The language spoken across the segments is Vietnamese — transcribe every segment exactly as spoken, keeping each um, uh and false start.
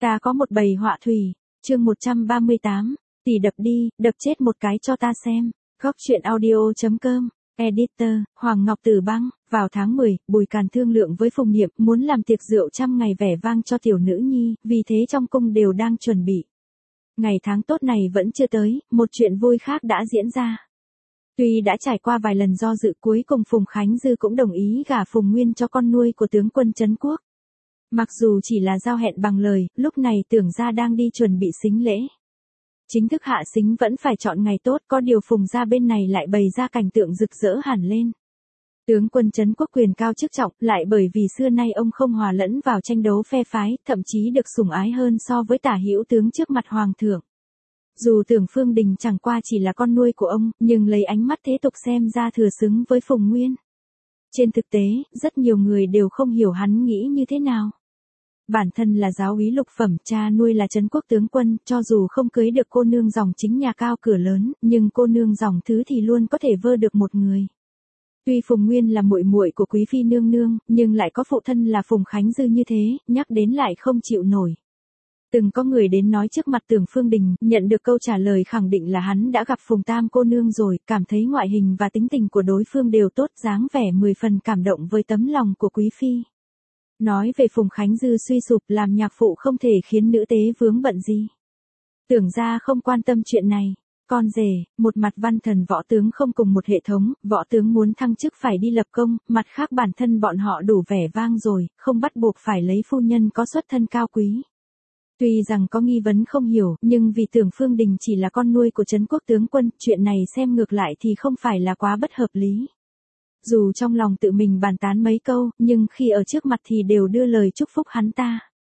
Ta có một bầy họa thủy, chương một trăm ba mươi tám, tỷ đập đi, đập chết một cái cho ta xem. Góc truyện audio.com, Editor, Hoàng Ngọc Tử Băng. Vào tháng mười, Bùi Càn thương lượng với Phùng Niệm muốn làm tiệc rượu trăm ngày vẻ vang cho tiểu nữ nhi, vì thế trong cung đều đang chuẩn bị. Ngày tháng tốt này vẫn chưa tới, một chuyện vui khác đã diễn ra. Tuy đã trải qua vài lần do dự, cuối cùng Phùng Khánh Dư cũng đồng ý gả Phùng Nguyên cho con nuôi của tướng quân Trấn Quốc. Mặc dù chỉ là giao hẹn bằng lời, lúc này Tưởng gia đang đi chuẩn bị sính lễ. Chính thức hạ sính vẫn phải chọn ngày tốt, có điều Phùng gia bên này lại bày ra cảnh tượng rực rỡ hẳn lên. Tướng quân Trấn Quốc quyền cao chức trọng, lại bởi vì xưa nay ông không hòa lẫn vào tranh đấu phe phái, thậm chí được sủng ái hơn so với Tả Hữu tướng trước mặt hoàng thượng. Dù Tưởng Phương Đình chẳng qua chỉ là con nuôi của ông, nhưng lấy ánh mắt thế tục xem ra thừa xứng với Phùng Nguyên. Trên thực tế, rất nhiều người đều không hiểu hắn nghĩ như thế nào. Bản thân là giáo úy lục phẩm, cha nuôi là Trấn Quốc tướng quân, cho dù không cưới được cô nương dòng chính nhà cao cửa lớn, nhưng cô nương dòng thứ thì luôn có thể vơ được một người. Tuy Phùng Nguyên là muội muội của quý phi nương nương, nhưng lại có phụ thân là Phùng Khánh Dư như thế, nhắc đến lại không chịu nổi. Từng có người đến nói trước mặt Tưởng Phương Đình, nhận được câu trả lời khẳng định là hắn đã gặp Phùng Tam cô nương rồi, cảm thấy ngoại hình và tính tình của đối phương đều tốt, dáng vẻ mười phần cảm động với tấm lòng của quý phi. Nói về Phùng Khánh Dư suy sụp, làm nhạc phụ không thể khiến nữ tế vướng bận gì. Tưởng ra không quan tâm chuyện này. Con rể, một mặt văn thần võ tướng không cùng một hệ thống, võ tướng muốn thăng chức phải đi lập công, mặt khác bản thân bọn họ đủ vẻ vang rồi, không bắt buộc phải lấy phu nhân có xuất thân cao quý. Tuy rằng có nghi vấn không hiểu, nhưng vì Tưởng Phương Đình chỉ là con nuôi của Trấn Quốc tướng quân, chuyện này xem ngược lại thì không phải là quá bất hợp lý. Dù trong lòng tự mình bàn tán mấy câu, nhưng khi ở trước mặt thì đều đưa lời chúc phúc hắn ta.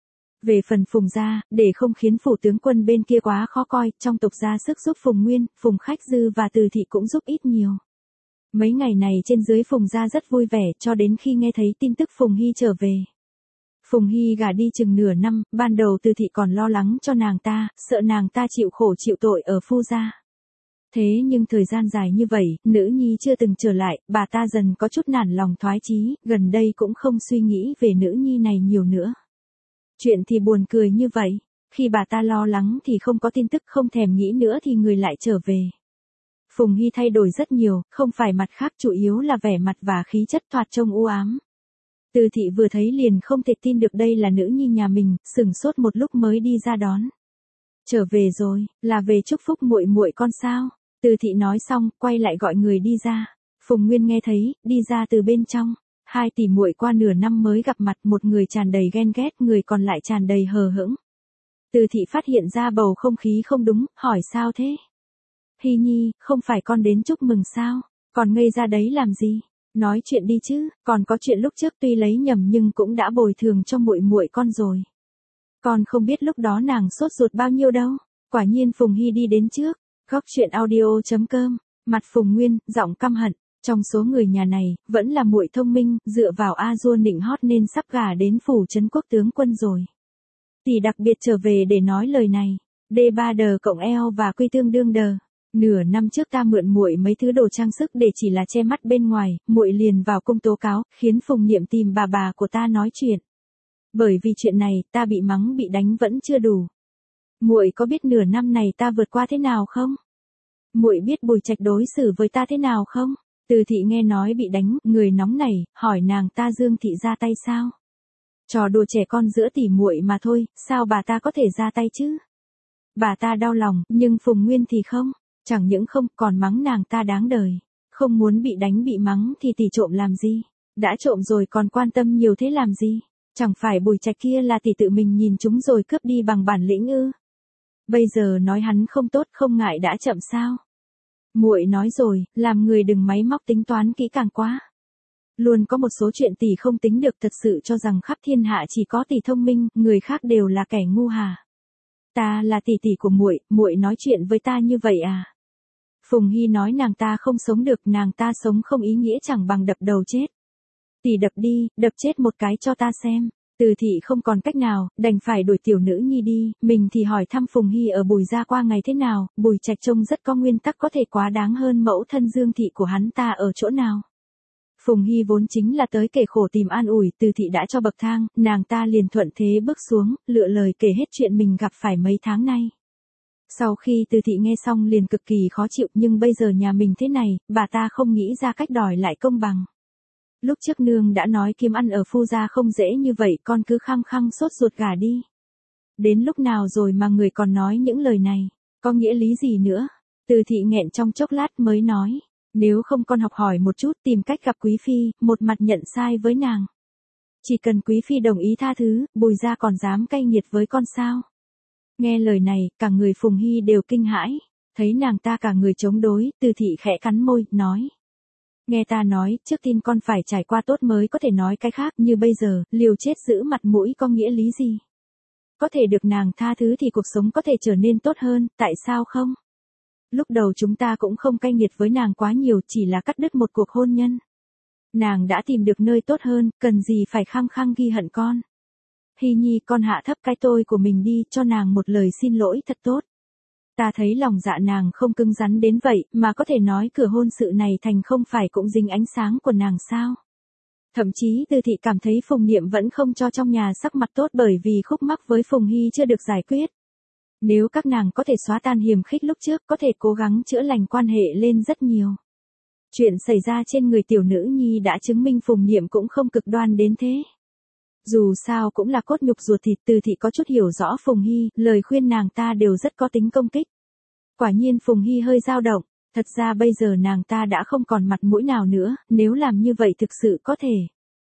Về phần Phùng gia, để không khiến phủ tướng quân bên kia quá khó coi, trong tộc ra sức giúp Phùng Nguyên, Phùng Khách Dư và Từ Thị cũng giúp ít nhiều. Mấy ngày này trên dưới Phùng gia rất vui vẻ, cho đến khi nghe thấy tin tức Phùng Hy trở về. Phùng Hy gả đi chừng nửa năm, ban đầu Từ Thị còn lo lắng cho nàng ta, sợ nàng ta chịu khổ chịu tội ở phu gia. Thế nhưng thời gian dài như vậy, nữ nhi chưa từng trở lại, bà ta dần có chút nản lòng thoái chí, gần đây cũng không suy nghĩ về nữ nhi này nhiều nữa. Chuyện thì buồn cười như vậy, khi bà ta lo lắng thì không có tin tức, không thèm nghĩ nữa thì người lại trở về. Phùng Hy thay đổi rất nhiều, không phải mặt khác, chủ yếu là vẻ mặt và khí chất thoạt trông u ám. Từ Thị vừa thấy liền không thể tin được đây là nữ nhi nhà mình, sửng sốt một lúc mới đi ra đón. Trở về rồi, là về chúc phúc muội muội con sao? Từ Thị nói xong, quay lại gọi người đi ra. Phùng Nguyên nghe thấy, đi ra từ bên trong. Hai tỷ muội qua nửa năm mới gặp mặt, một người tràn đầy ghen ghét, người còn lại tràn đầy hờ hững. Từ Thị phát hiện ra bầu không khí không đúng, hỏi sao thế? Hy Nhi, không phải con đến chúc mừng sao? Còn ngây ra đấy làm gì? Nói chuyện đi chứ, còn có chuyện lúc trước tuy lấy nhầm nhưng cũng đã bồi thường cho muội muội con rồi. Con không biết lúc đó nàng sốt ruột bao nhiêu đâu. Quả nhiên Phùng Hy đi đến trước. Góc truyện audio.com, mặt Phùng Nguyên, giọng căm hận. Trong số người nhà này, vẫn là muội thông minh, dựa vào A Du nịnh hót nên sắp gả đến phủ Trấn Quốc tướng quân rồi. Tỷ đặc biệt trở về để nói lời này. D ba đờ cộng eo và quy tương đương đờ. Nửa năm trước ta mượn muội mấy thứ đồ trang sức để chỉ là che mắt bên ngoài, muội liền vào cung tố cáo, khiến Phùng Niệm tìm bà bà của ta nói chuyện. Bởi vì chuyện này, ta bị mắng bị đánh vẫn chưa đủ. Muội có biết nửa năm này ta vượt qua thế nào không? Muội biết Bùi Trạch đối xử với ta thế nào không? Từ Thị nghe nói bị đánh, người nóng nảy, hỏi nàng ta Dương Thị ra tay sao? Trò đùa trẻ con giữa tỷ muội mà thôi, sao bà ta có thể ra tay chứ? Bà ta đau lòng, nhưng Phùng Nguyên thì không, chẳng những không, còn mắng nàng ta đáng đời. Không muốn bị đánh bị mắng thì tỷ trộm làm gì? Đã trộm rồi còn quan tâm nhiều thế làm gì? Chẳng phải Bùi Trạch kia là tỷ tự mình nhìn chúng rồi cướp đi bằng bản lĩnh ư? Bây giờ nói hắn không tốt không ngại đã chậm sao? Muội nói rồi, làm người đừng máy móc tính toán kỹ càng quá. Luôn có một số chuyện tỷ không tính được, thật sự cho rằng khắp thiên hạ chỉ có tỷ thông minh, người khác đều là kẻ ngu hả? Ta là tỷ tỷ của muội, muội nói chuyện với ta như vậy à? Phùng Hy nói nàng ta không sống được, nàng ta sống không ý nghĩa chẳng bằng đập đầu chết. Tỷ đập đi, đập chết một cái cho ta xem. Từ Thị không còn cách nào, đành phải đuổi tiểu nữ nhi đi, mình thì hỏi thăm Phùng Hy ở Bùi gia qua ngày thế nào, Bùi Trạch trông rất có nguyên tắc, có thể quá đáng hơn mẫu thân Dương Thị của hắn ta ở chỗ nào. Phùng Hy vốn chính là tới kể khổ tìm an ủi, Từ Thị đã cho bậc thang, nàng ta liền thuận thế bước xuống, lựa lời kể hết chuyện mình gặp phải mấy tháng nay. Sau khi Từ Thị nghe xong liền cực kỳ khó chịu, nhưng bây giờ nhà mình thế này, bà ta không nghĩ ra cách đòi lại công bằng. Lúc trước nương đã nói kiếm ăn ở phu gia không dễ như vậy, con cứ khăng khăng sốt ruột gả đi. Đến lúc nào rồi mà người còn nói những lời này, có nghĩa lý gì nữa? Từ Thị nghẹn trong chốc lát mới nói, nếu không con học hỏi một chút, tìm cách gặp Quý Phi, một mặt nhận sai với nàng. Chỉ cần Quý Phi đồng ý tha thứ, Bùi gia còn dám cay nghiệt với con sao? Nghe lời này, cả người Phùng Hy đều kinh hãi, thấy nàng ta cả người chống đối, Từ Thị khẽ cắn môi, nói. Nghe ta nói, trước tiên con phải trải qua tốt mới có thể nói cái khác, như bây giờ, liều chết giữ mặt mũi có nghĩa lý gì? Có thể được nàng tha thứ thì cuộc sống có thể trở nên tốt hơn, tại sao không? Lúc đầu chúng ta cũng không cay nghiệt với nàng quá nhiều, chỉ là cắt đứt một cuộc hôn nhân. Nàng đã tìm được nơi tốt hơn, cần gì phải khăng khăng ghi hận con. Hy Nhi, con hạ thấp cái tôi của mình đi, cho nàng một lời xin lỗi thật tốt. Ta thấy lòng dạ nàng không cứng rắn đến vậy, mà có thể nói cửa hôn sự này thành không phải cũng dính ánh sáng của nàng sao. Thậm chí Từ Thị cảm thấy Phùng Niệm vẫn không cho trong nhà sắc mặt tốt bởi vì khúc mắc với Phùng Hy chưa được giải quyết. Nếu các nàng có thể xóa tan hiềm khích lúc trước, có thể cố gắng chữa lành quan hệ lên rất nhiều. Chuyện xảy ra trên người tiểu nữ nhi đã chứng minh Phùng Niệm cũng không cực đoan đến thế. Dù sao cũng là cốt nhục ruột thịt, Từ Thị có chút hiểu rõ Phùng Hy, lời khuyên nàng ta đều rất có tính công kích. Quả nhiên Phùng Hy hơi dao động, thật ra bây giờ nàng ta đã không còn mặt mũi nào nữa, nếu làm như vậy thực sự có thể.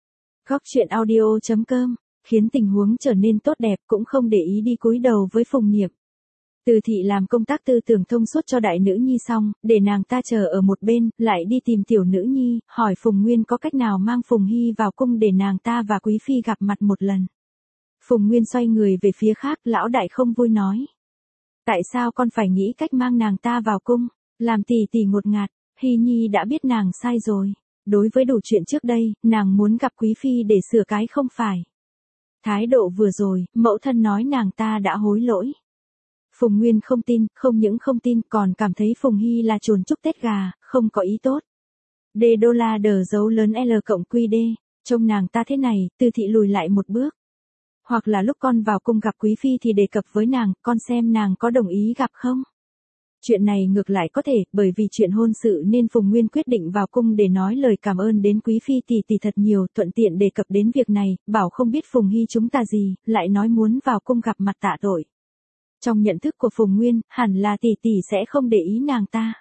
Góc truyện audio chấm com, khiến tình huống trở nên tốt đẹp, cũng không để ý đi cúi đầu với Phùng Niệm. Từ Thị làm công tác tư tưởng thông suốt cho đại nữ nhi xong, để nàng ta chờ ở một bên, lại đi tìm tiểu nữ nhi, hỏi Phùng Nguyên có cách nào mang Phùng Hy vào cung để nàng ta và Quý Phi gặp mặt một lần. Phùng Nguyên xoay người về phía khác, lão đại không vui nói. Tại sao con phải nghĩ cách mang nàng ta vào cung, làm tỷ tỷ ngột ngạt, Hy Nhi đã biết nàng sai rồi. Đối với đủ chuyện trước đây, nàng muốn gặp Quý Phi để sửa cái không phải. Thái độ vừa rồi, mẫu thân nói nàng ta đã hối lỗi. Phùng Nguyên không tin, không những không tin còn cảm thấy Phùng Hy là chuồn chúc Tết gà, không có ý tốt. D đô la đờ dấu lớn L cộng quy D, trông nàng ta thế này, Từ Thị lùi lại một bước. Hoặc là lúc con vào cung gặp Quý Phi thì đề cập với nàng, con xem nàng có đồng ý gặp không? Chuyện này ngược lại có thể, bởi vì chuyện hôn sự nên Phùng Nguyên quyết định vào cung để nói lời cảm ơn đến Quý Phi tỷ tỷ thật nhiều, thuận tiện đề cập đến việc này, bảo không biết Phùng Hy chúng ta gì, lại nói muốn vào cung gặp mặt tạ tội. Trong nhận thức của Phùng Nguyên, hẳn là tỷ tỷ sẽ không để ý nàng ta.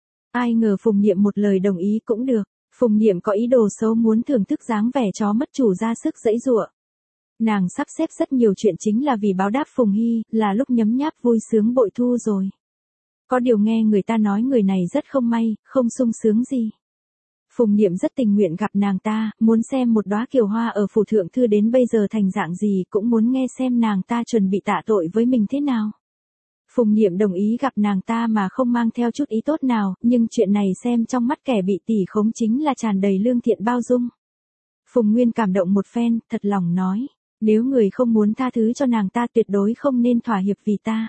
Ai ngờ Phùng Niệm một lời đồng ý cũng được, Phùng Niệm có ý đồ xấu muốn thưởng thức dáng vẻ chó mất chủ ra sức giãy giụa. Nàng sắp xếp rất nhiều chuyện chính là vì báo đáp Phùng Hy, là lúc nhấm nháp vui sướng bội thu rồi. Có điều nghe người ta nói người này rất không may, không sung sướng gì. Phùng Niệm rất tình nguyện gặp nàng ta, muốn xem một đóa kiều hoa ở phủ thượng thư đến bây giờ thành dạng gì, cũng muốn nghe xem nàng ta chuẩn bị tạ tội với mình thế nào. Phùng Niệm đồng ý gặp nàng ta mà không mang theo chút ý tốt nào, nhưng chuyện này xem trong mắt kẻ bị tỷ khống chính là tràn đầy lương thiện bao dung. Phùng Nguyên cảm động một phen, thật lòng nói, nếu người không muốn tha thứ cho nàng ta tuyệt đối không nên thỏa hiệp vì ta.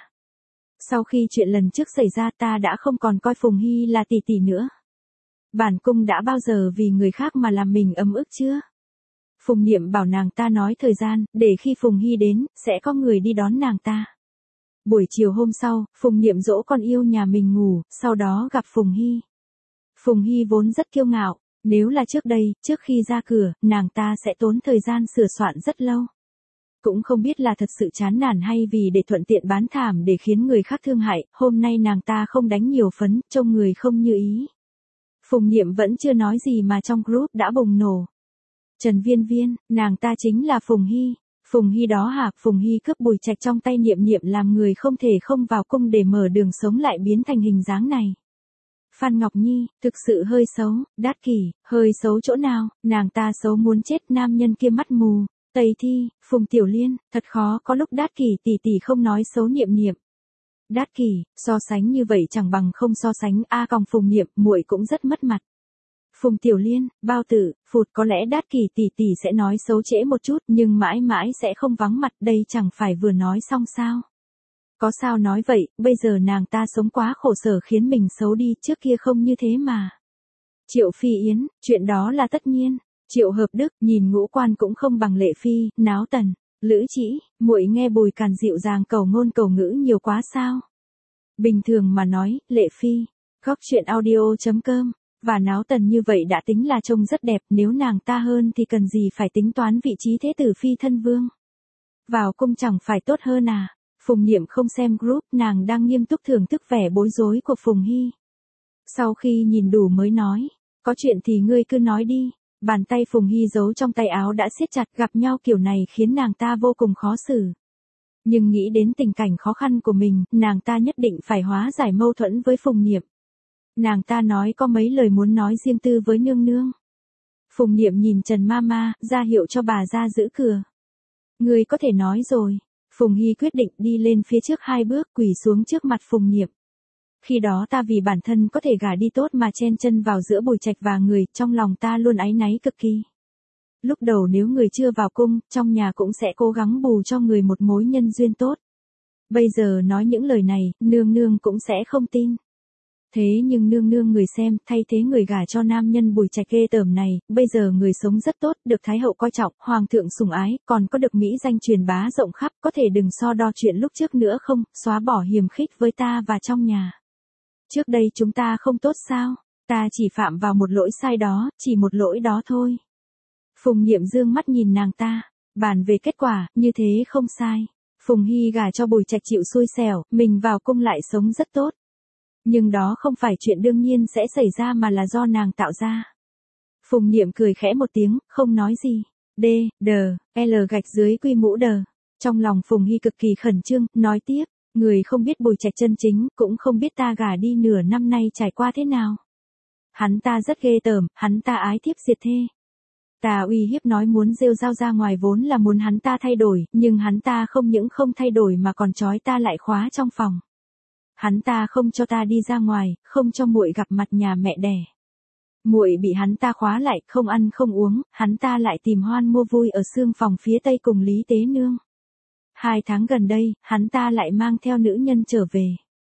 Sau khi chuyện lần trước xảy ra ta đã không còn coi Phùng Hy là tỷ tỷ nữa. Bản cung đã bao giờ vì người khác mà làm mình ấm ức chưa? Phùng Niệm bảo nàng ta nói thời gian, để khi Phùng Hy đến, sẽ có người đi đón nàng ta. Buổi chiều hôm sau, Phùng Niệm dỗ con yêu nhà mình ngủ, sau đó gặp Phùng Hy. Phùng Hy vốn rất kiêu ngạo, nếu là trước đây, trước khi ra cửa, nàng ta sẽ tốn thời gian sửa soạn rất lâu. Cũng không biết là thật sự chán nản hay vì để thuận tiện bán thảm để khiến người khác thương hại, hôm nay nàng ta không đánh nhiều phấn, trông người không như ý. Phùng Niệm vẫn chưa nói gì mà trong group đã bùng nổ. Trần Viên Viên, nàng ta chính là Phùng Hy. Phùng Hy đó hả? Phùng Hy cướp Bùi Trạch trong tay Niệm Niệm làm người không thể không vào cung để mở đường sống lại biến thành hình dáng này. Phan Ngọc Nhi, thực sự hơi xấu, Đát Kỷ, hơi xấu chỗ nào, nàng ta xấu muốn chết, nam nhân kia mắt mù. Tây Thi, Phùng Tiểu Liên, thật khó có lúc Đát Kỷ tỷ tỷ không nói xấu Niệm Niệm. Đát Kỷ, so sánh như vậy chẳng bằng không so sánh, a còng Phùng Niệm, muội cũng rất mất mặt. Phùng Tiểu Liên, Bao Tử, Phụt, có lẽ Đát Kỷ tỷ tỷ sẽ nói xấu trễ một chút, nhưng mãi mãi sẽ không vắng mặt, đây chẳng phải vừa nói xong sao? Có sao nói vậy, bây giờ nàng ta sống quá khổ sở khiến mình xấu đi, trước kia không như thế mà. Triệu Phi Yến, chuyện đó là tất nhiên. Triệu Hợp Đức, nhìn ngũ quan cũng không bằng Lệ Phi, Náo Tần, Lữ Chỉ, muội nghe Bùi Càn dịu dàng cầu ngôn cầu ngữ nhiều quá sao? Bình thường mà nói, Lệ Phi, góc chuyện audio.com, và Náo Tần như vậy đã tính là trông rất đẹp, nếu nàng ta hơn thì cần gì phải tính toán vị trí thế tử phi thân vương. Vào cung chẳng phải tốt hơn à? Phùng Niệm không xem group, nàng đang nghiêm túc thưởng thức vẻ bối rối của Phùng Hy. Sau khi nhìn đủ mới nói, có chuyện thì ngươi cứ nói đi. Bàn tay Phùng Hy giấu trong tay áo đã siết chặt, gặp nhau kiểu này khiến nàng ta vô cùng khó xử. Nhưng nghĩ đến tình cảnh khó khăn của mình, nàng ta nhất định phải hóa giải mâu thuẫn với Phùng Niệm. Nàng ta nói có mấy lời muốn nói riêng tư với nương nương. Phùng Niệm nhìn Trần Mama, ra hiệu cho bà ra giữ cửa. Ngươi có thể nói rồi. Phùng Hy quyết định đi lên phía trước hai bước, quỳ xuống trước mặt Phùng Niệm. Khi đó ta vì bản thân có thể gả đi tốt mà chen chân vào giữa Bùi Trạch và người, trong lòng ta luôn áy náy cực kỳ. Lúc đầu nếu người chưa vào cung, trong nhà cũng sẽ cố gắng bù cho người một mối nhân duyên tốt. Bây giờ nói những lời này, nương nương cũng sẽ không tin. Thế nhưng nương nương người xem, thay thế người gả cho nam nhân Bùi Trạch ghê tởm này, bây giờ người sống rất tốt, được Thái hậu coi trọng, hoàng thượng sủng ái, còn có được mỹ danh truyền bá rộng khắp, có thể đừng so đo chuyện lúc trước nữa không, xóa bỏ hiềm khích với ta và trong nhà. Trước đây chúng ta không tốt sao? Ta chỉ phạm vào một lỗi sai đó, chỉ một lỗi đó thôi. Phùng Niệm dương mắt nhìn nàng ta, bàn về kết quả, như thế không sai. Phùng Hy gả cho Bùi Trạch chịu xui xẻo, mình vào cung lại sống rất tốt. Nhưng đó không phải chuyện đương nhiên sẽ xảy ra mà là do nàng tạo ra. Phùng Niệm cười khẽ một tiếng, không nói gì. D, D, L gạch dưới quy mũ đờ. Trong lòng Phùng Hy cực kỳ khẩn trương, nói tiếp. Người không biết Bùi Trạch chân chính, cũng không biết ta gả đi nửa năm nay trải qua thế nào. Hắn ta rất ghê tởm, hắn ta ái thiếp diệt thê. Ta uy hiếp nói muốn rêu rao ra ngoài vốn là muốn hắn ta thay đổi, nhưng hắn ta không những không thay đổi mà còn trói ta lại khóa trong phòng. Hắn ta không cho ta đi ra ngoài, không cho muội gặp mặt nhà mẹ đẻ. Muội bị hắn ta khóa lại, không ăn không uống, hắn ta lại tìm hoan mua vui ở xương phòng phía tây cùng Lý Tế Nương. Hai tháng gần đây, hắn ta lại mang theo nữ nhân trở về.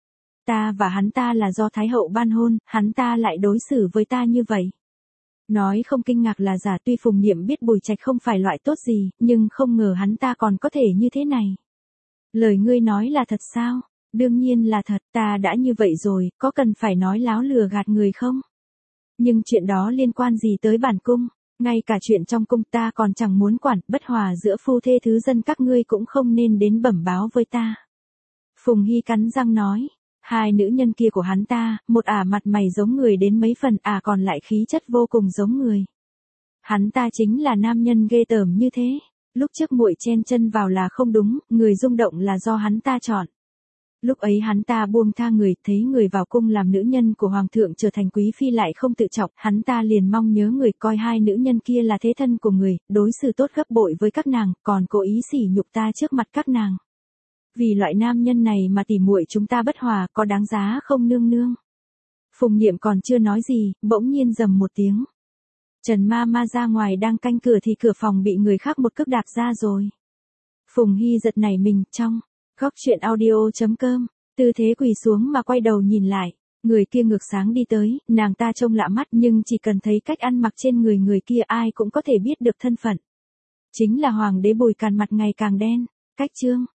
Ta và hắn ta là do Thái hậu ban hôn, hắn ta lại đối xử với ta như vậy. Nói không kinh ngạc là giả, tuy Phùng Niệm biết Bùi Trạch không phải loại tốt gì, nhưng không ngờ hắn ta còn có thể như thế này. Lời ngươi nói là thật sao? Đương nhiên là thật, ta đã như vậy rồi, có cần phải nói láo lừa gạt người không? Nhưng chuyện đó liên quan gì tới bản cung? Ngay cả chuyện trong cung ta còn chẳng muốn quản, bất hòa giữa phu thê thứ dân các ngươi cũng không nên đến bẩm báo với ta. Phùng Hy cắn răng nói, hai nữ nhân kia của hắn ta, một ả mặt mày giống người đến mấy phần, ả còn lại khí chất vô cùng giống người. Hắn ta chính là nam nhân ghê tởm như thế. Lúc trước muội chen chân vào là không đúng, người rung động là do hắn ta chọn. Lúc ấy hắn ta buông tha người, thấy người vào cung làm nữ nhân của hoàng thượng trở thành quý phi lại không tự trọng, hắn ta liền mong nhớ người, coi hai nữ nhân kia là thế thân của người, đối xử tốt gấp bội với các nàng, còn cố ý sỉ nhục ta trước mặt các nàng. Vì loại nam nhân này mà tỉ muội chúng ta bất hòa, có đáng giá không nương nương? Phùng Niệm còn chưa nói gì, bỗng nhiên rầm một tiếng. Trần Ma Ma ra ngoài đang canh cửa thì cửa phòng bị người khác một cước đạp ra rồi. Phùng Hy giật nảy mình, trong góc chuyện audio.com, tư thế quỳ xuống mà quay đầu nhìn lại, người kia ngược sáng đi tới, nàng ta trông lạ mắt nhưng chỉ cần thấy cách ăn mặc trên người người kia ai cũng có thể biết được thân phận. Chính là hoàng đế Bùi Càn, mặt ngày càng đen, cách chương.